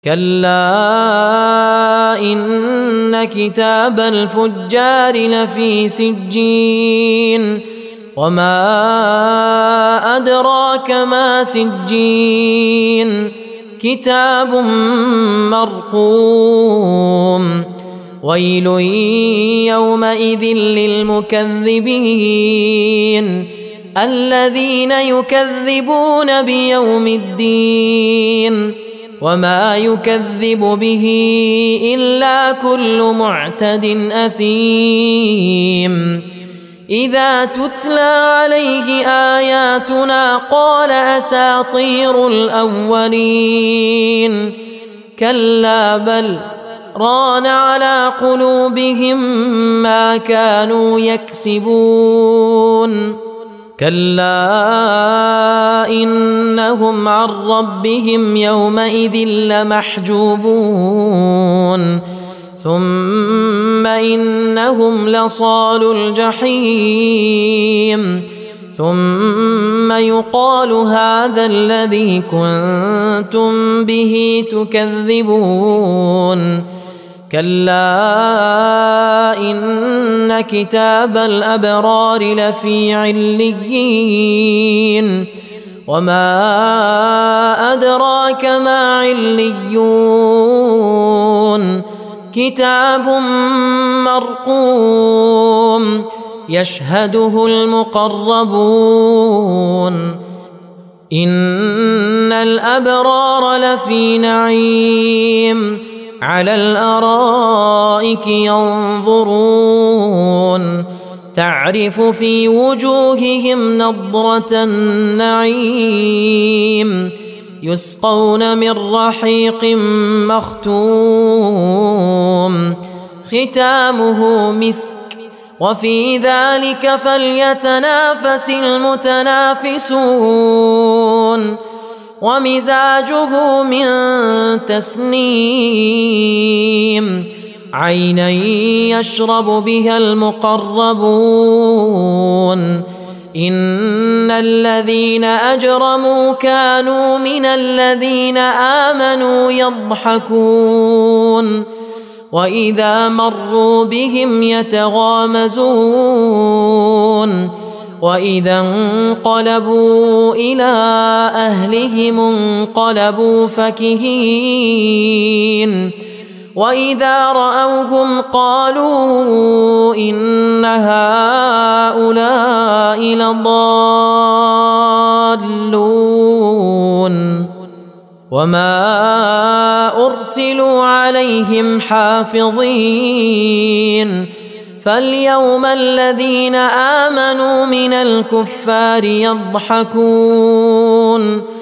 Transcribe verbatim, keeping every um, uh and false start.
كلا إن كتاب الفجار لفي سجين وما أدراك ما سجين كتاب مرقوم ويل يومئذ للمكذبين الذين يكذبون بيوم الدين وما يكذب به إلا كل معتد أثيم إذا تتلى عليه آياتنا قال أساطير الأولين كلا بل ران على قلوبهم ما كانوا يكسبون كلا إنهم عن ربهم يومئذ لمحجوبون ثم إنهم لصالو الجحيم ثم يقال هذا الذي كنتم به تكذبون كلا إن كتاب الأبرار لفي عليين وما أدراك ما عليون كتاب مرقوم يشهده المقربون إن الأبرار لفي نعيم على الأرائك ينظرون تعرف في وجوههم نضرة النعيم يسقون من رحيق مختوم ختامه مسك وفي ذلك فليتنافس المتنافسون ومزاجه من تسنيم عينا يشرب بها المقربون إن الذين أجرموا كانوا من الذين آمنوا يضحكون وإذا مروا بهم يتغامزون وإذا انقلبوا إلى أهلهم انقلبوا فكهين وإذا رأوهم قالوا إن هؤلاء لضالون وما أرسلوا عليهم حافظين فاليوم الذين آمنوا من الكفار يضحكون